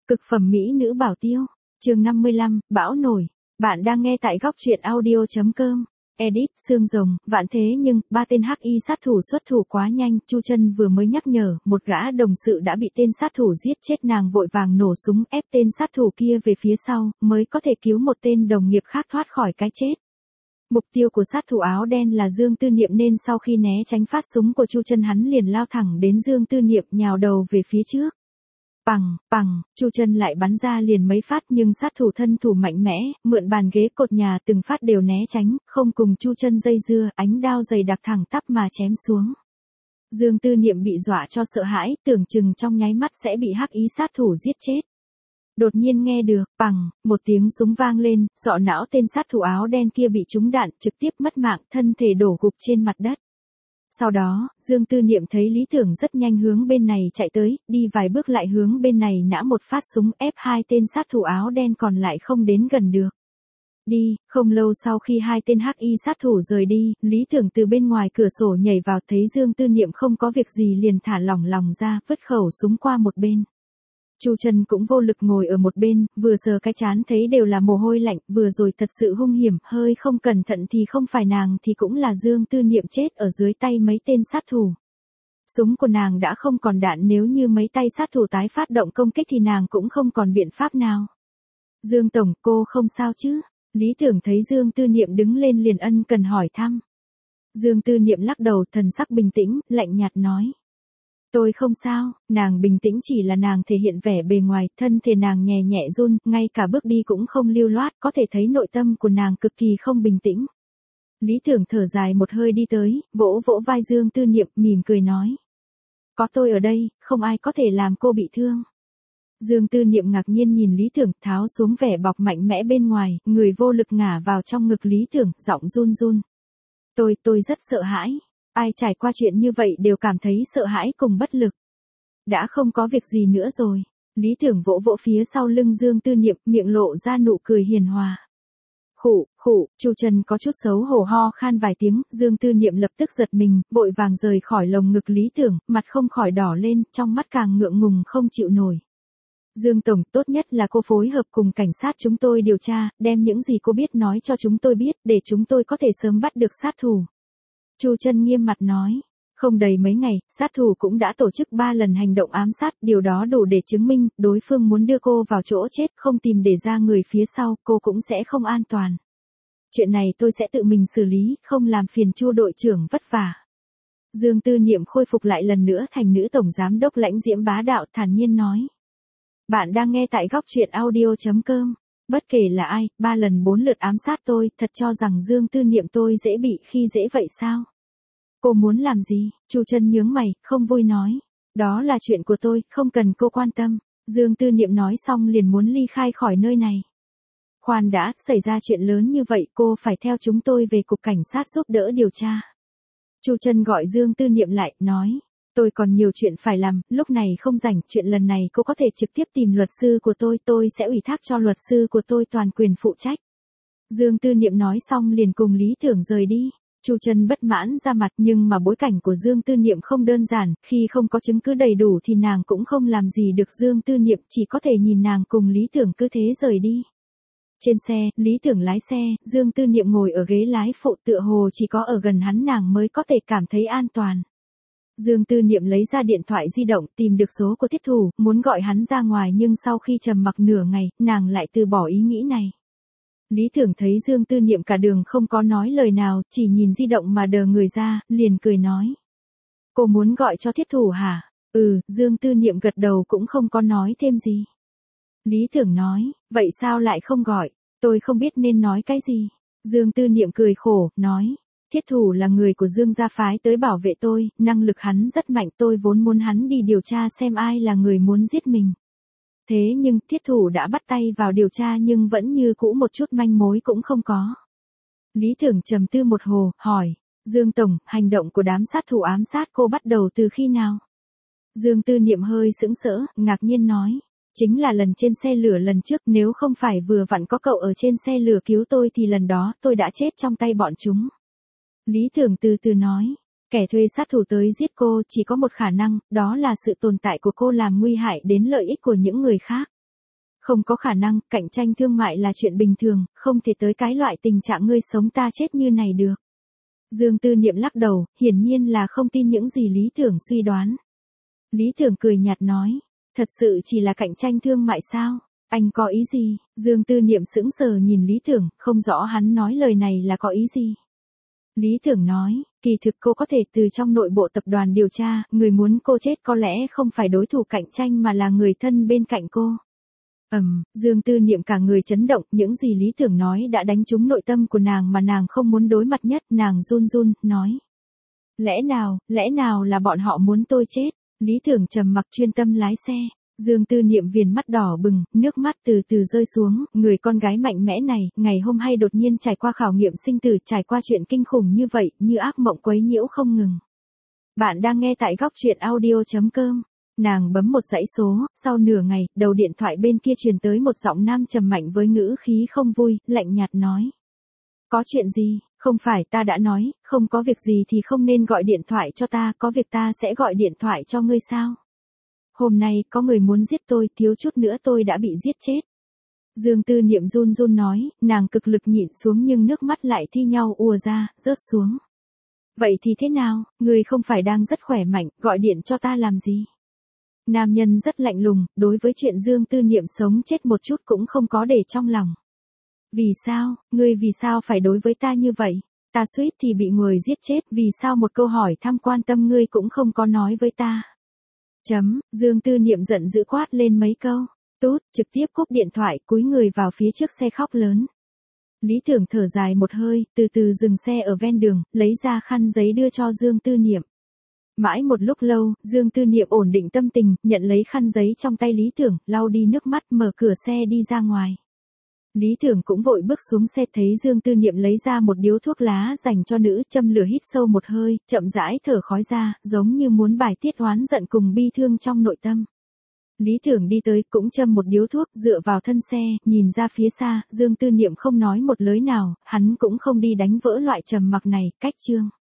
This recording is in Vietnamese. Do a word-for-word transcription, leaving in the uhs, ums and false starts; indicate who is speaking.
Speaker 1: Cực phẩm mỹ nữ bảo tiêu. Chương năm mươi lăm, bão nổi. Bạn đang nghe tại góc truyện audio chấm com. Edit, xương rồng, vạn thế nhưng, ba tên hắc y sát thủ xuất thủ quá nhanh, Chu Chân vừa mới nhắc nhở, một gã đồng sự đã bị tên sát thủ giết chết, nàng vội vàng nổ súng ép tên sát thủ kia về phía sau, mới có thể cứu một tên đồng nghiệp khác thoát khỏi cái chết. Mục tiêu của sát thủ áo đen là Dương Tư Niệm nên sau khi né tránh phát súng của Chu Chân hắn liền lao thẳng đến Dương Tư Niệm nhào đầu về phía trước. Pằng, pằng, Chu Chân lại bắn ra liền mấy phát nhưng sát thủ thân thủ mạnh mẽ, mượn bàn ghế cột nhà từng phát đều né tránh, không cùng Chu Chân dây dưa, ánh đao dày đặc thẳng tắp mà chém xuống. Dương Tư Niệm bị dọa cho sợ hãi, tưởng chừng trong nháy mắt sẽ bị hắc ý sát thủ giết chết. Đột nhiên nghe được, pằng, một tiếng súng vang lên, sọ não tên sát thủ áo đen kia bị trúng đạn, trực tiếp mất mạng, thân thể đổ gục trên mặt đất. Sau đó, Dương Tư Niệm thấy Lý Tưởng rất nhanh hướng bên này chạy tới, đi vài bước lại hướng bên này nã một phát súng ép hai tên sát thủ áo đen còn lại không đến gần được. Đi, không lâu sau khi hai tên hắc y sát thủ rời đi, Lý Tưởng từ bên ngoài cửa sổ nhảy vào thấy Dương Tư Niệm không có việc gì liền thả lỏng lòng ra, vứt khẩu súng qua một bên. Chu Chân cũng vô lực ngồi ở một bên, vừa sờ cái trán thấy đều là mồ hôi lạnh, vừa rồi thật sự hung hiểm, hơi không cẩn thận thì không phải nàng thì cũng là Dương Tư Niệm chết ở dưới tay mấy tên sát thủ. Súng của nàng đã không còn đạn, nếu như mấy tay sát thủ tái phát động công kích thì nàng cũng không còn biện pháp nào. Dương tổng, cô không sao chứ? Lý Tưởng thấy Dương Tư Niệm đứng lên liền ân cần hỏi thăm. Dương Tư Niệm lắc đầu, thần sắc bình tĩnh, lạnh nhạt nói. Tôi không sao, nàng bình tĩnh chỉ là nàng thể hiện vẻ bề ngoài, thân thể nàng nhẹ nhẹ run, ngay cả bước đi cũng không lưu loát, có thể thấy nội tâm của nàng cực kỳ không bình tĩnh. Lý Tưởng thở dài một hơi đi tới, vỗ vỗ vai Dương Tư Niệm, mỉm cười nói. Có tôi ở đây, không ai có thể làm cô bị thương. Dương Tư Niệm ngạc nhiên nhìn Lý Tưởng, tháo xuống vẻ bọc mạnh mẽ bên ngoài, người vô lực ngả vào trong ngực Lý Tưởng, giọng run run. Tôi, tôi rất sợ hãi. Ai trải qua chuyện như vậy đều cảm thấy sợ hãi cùng bất lực. Đã không có việc gì nữa rồi. Lý Tưởng vỗ vỗ phía sau lưng Dương Tư Niệm, miệng lộ ra nụ cười hiền hòa. Khụ, khụ, Chu Chân có chút xấu hổ ho khan vài tiếng, Dương Tư Niệm lập tức giật mình, vội vàng rời khỏi lồng ngực Lý Tưởng, mặt không khỏi đỏ lên, trong mắt càng ngượng ngùng không chịu nổi. Dương tổng, tốt nhất là cô phối hợp cùng cảnh sát chúng tôi điều tra, đem những gì cô biết nói cho chúng tôi biết, để chúng tôi có thể sớm bắt được sát thủ. Chu Chân nghiêm mặt nói, không đầy mấy ngày, sát thủ cũng đã tổ chức ba lần hành động ám sát, điều đó đủ để chứng minh, đối phương muốn đưa cô vào chỗ chết, không tìm để ra người phía sau, cô cũng sẽ không an toàn. Chuyện này tôi sẽ tự mình xử lý, không làm phiền Chu đội trưởng vất vả. Dương Tư Niệm khôi phục lại lần nữa thành nữ tổng giám đốc lãnh diễm bá đạo, thản nhiên nói. Bạn đang nghe tại góc truyện audio chấm com. Bất kể là ai, ba lần bốn lượt ám sát tôi, thật cho rằng Dương Tư Niệm tôi dễ bị khi dễ vậy sao? Cô muốn làm gì? Chu Chân nhướng mày, không vui nói. Đó là chuyện của tôi, không cần cô quan tâm. Dương Tư Niệm nói xong liền muốn ly khai khỏi nơi này. Khoan đã, xảy ra chuyện lớn như vậy, cô phải theo chúng tôi về cục cảnh sát giúp đỡ điều tra. Chu Chân gọi Dương Tư Niệm lại, nói. Tôi còn nhiều chuyện phải làm, lúc này không rảnh, chuyện lần này cô có thể trực tiếp tìm luật sư của tôi, tôi sẽ ủy thác cho luật sư của tôi toàn quyền phụ trách. Dương Tư Niệm nói xong liền cùng Lý Tưởng rời đi. Chu Chân bất mãn ra mặt nhưng mà bối cảnh của Dương Tư Niệm không đơn giản, khi không có chứng cứ đầy đủ thì nàng cũng không làm gì được Dương Tư Niệm, chỉ có thể nhìn nàng cùng Lý Tưởng cứ thế rời đi. Trên xe, Lý Tưởng lái xe, Dương Tư Niệm ngồi ở ghế lái phụ, tựa hồ chỉ có ở gần hắn nàng mới có thể cảm thấy an toàn. Dương Tư Niệm lấy ra điện thoại di động tìm được số của thiết thủ, muốn gọi hắn ra ngoài nhưng sau khi trầm mặc nửa ngày, nàng lại từ bỏ ý nghĩ này. Lý Tưởng thấy Dương Tư Niệm cả đường không có nói lời nào, chỉ nhìn di động mà đờ người ra, liền cười nói. Cô muốn gọi cho thiết thủ hả? Ừ, Dương Tư Niệm gật đầu cũng không có nói thêm gì. Lý Tưởng nói, vậy sao lại không gọi? Tôi không biết nên nói cái gì. Dương Tư Niệm cười khổ, nói. Thiết thủ là người của Dương gia phái tới bảo vệ tôi, năng lực hắn rất mạnh, tôi vốn muốn hắn đi điều tra xem ai là người muốn giết mình. Thế nhưng, thiết thủ đã bắt tay vào điều tra nhưng vẫn như cũ một chút manh mối cũng không có. Lý Tưởng trầm tư một hồ, hỏi, Dương tổng, hành động của đám sát thủ ám sát cô bắt đầu từ khi nào? Dương Tư Niệm hơi sững sỡ, ngạc nhiên nói, chính là lần trên xe lửa lần trước, nếu không phải vừa vặn có cậu ở trên xe lửa cứu tôi thì lần đó tôi đã chết trong tay bọn chúng. Lý Tưởng từ từ nói, kẻ thuê sát thủ tới giết cô chỉ có một khả năng, đó là sự tồn tại của cô làm nguy hại đến lợi ích của những người khác. Không có khả năng, cạnh tranh thương mại là chuyện bình thường, không thể tới cái loại tình trạng ngươi sống ta chết như này được. Dương Tư Niệm lắc đầu, hiển nhiên là không tin những gì Lý Tưởng suy đoán. Lý Tưởng cười nhạt nói, thật sự chỉ là cạnh tranh thương mại sao? Anh có ý gì? Dương Tư Niệm sững sờ nhìn Lý Tưởng, không rõ hắn nói lời này là có ý gì. Lý Tưởng nói, kỳ thực cô có thể từ trong nội bộ tập đoàn điều tra, người muốn cô chết có lẽ không phải đối thủ cạnh tranh mà là người thân bên cạnh cô. Ầm, um, Dương Tư Niệm cả người chấn động, những gì Lý Tưởng nói đã đánh trúng nội tâm của nàng mà nàng không muốn đối mặt nhất, nàng run run, nói. Lẽ nào, lẽ nào là bọn họ muốn tôi chết? Lý Tưởng trầm mặc chuyên tâm lái xe. Dương Tư Niệm viền mắt đỏ bừng, nước mắt từ từ rơi xuống, người con gái mạnh mẽ này, ngày hôm hay đột nhiên trải qua khảo nghiệm sinh tử, trải qua chuyện kinh khủng như vậy, như ác mộng quấy nhiễu không ngừng. Bạn đang nghe tại góc truyện audio chấm com. Nàng bấm một dãy số, sau nửa ngày, đầu điện thoại bên kia truyền tới một giọng nam trầm mạnh với ngữ khí không vui, lạnh nhạt nói. Có chuyện gì? Không phải ta đã nói, không có việc gì thì không nên gọi điện thoại cho ta, có việc ta sẽ gọi điện thoại cho ngươi sao? Hôm nay, có người muốn giết tôi, thiếu chút nữa tôi đã bị giết chết. Dương Tư Niệm run run nói, nàng cực lực nhịn xuống nhưng nước mắt lại thi nhau ùa ra, rớt xuống. Vậy thì thế nào, ngươi không phải đang rất khỏe mạnh, gọi điện cho ta làm gì? Nam nhân rất lạnh lùng, đối với chuyện Dương Tư Niệm sống chết một chút cũng không có để trong lòng. Vì sao, ngươi vì sao phải đối với ta như vậy? Ta suýt thì bị người giết chết, vì sao một câu hỏi thăm quan tâm ngươi cũng không có nói với ta? Chấm, Dương Tư Niệm giận dữ quát lên mấy câu. Tút, trực tiếp cúp điện thoại, cúi người vào phía trước xe khóc lớn. Lý Tưởng thở dài một hơi, từ từ dừng xe ở ven đường, lấy ra khăn giấy đưa cho Dương Tư Niệm. Mãi một lúc lâu, Dương Tư Niệm ổn định tâm tình, nhận lấy khăn giấy trong tay Lý Tưởng, lau đi nước mắt, mở cửa xe đi ra ngoài. Lý Tưởng cũng vội bước xuống xe, thấy Dương Tư Niệm lấy ra một điếu thuốc lá dành cho nữ, châm lửa hít sâu một hơi, chậm rãi thở khói ra, giống như muốn bài tiết oán giận cùng bi thương trong nội tâm. Lý Tưởng đi tới, cũng châm một điếu thuốc, dựa vào thân xe, nhìn ra phía xa, Dương Tư Niệm không nói một lời nào, hắn cũng không đi đánh vỡ loại trầm mặc này, cách chương.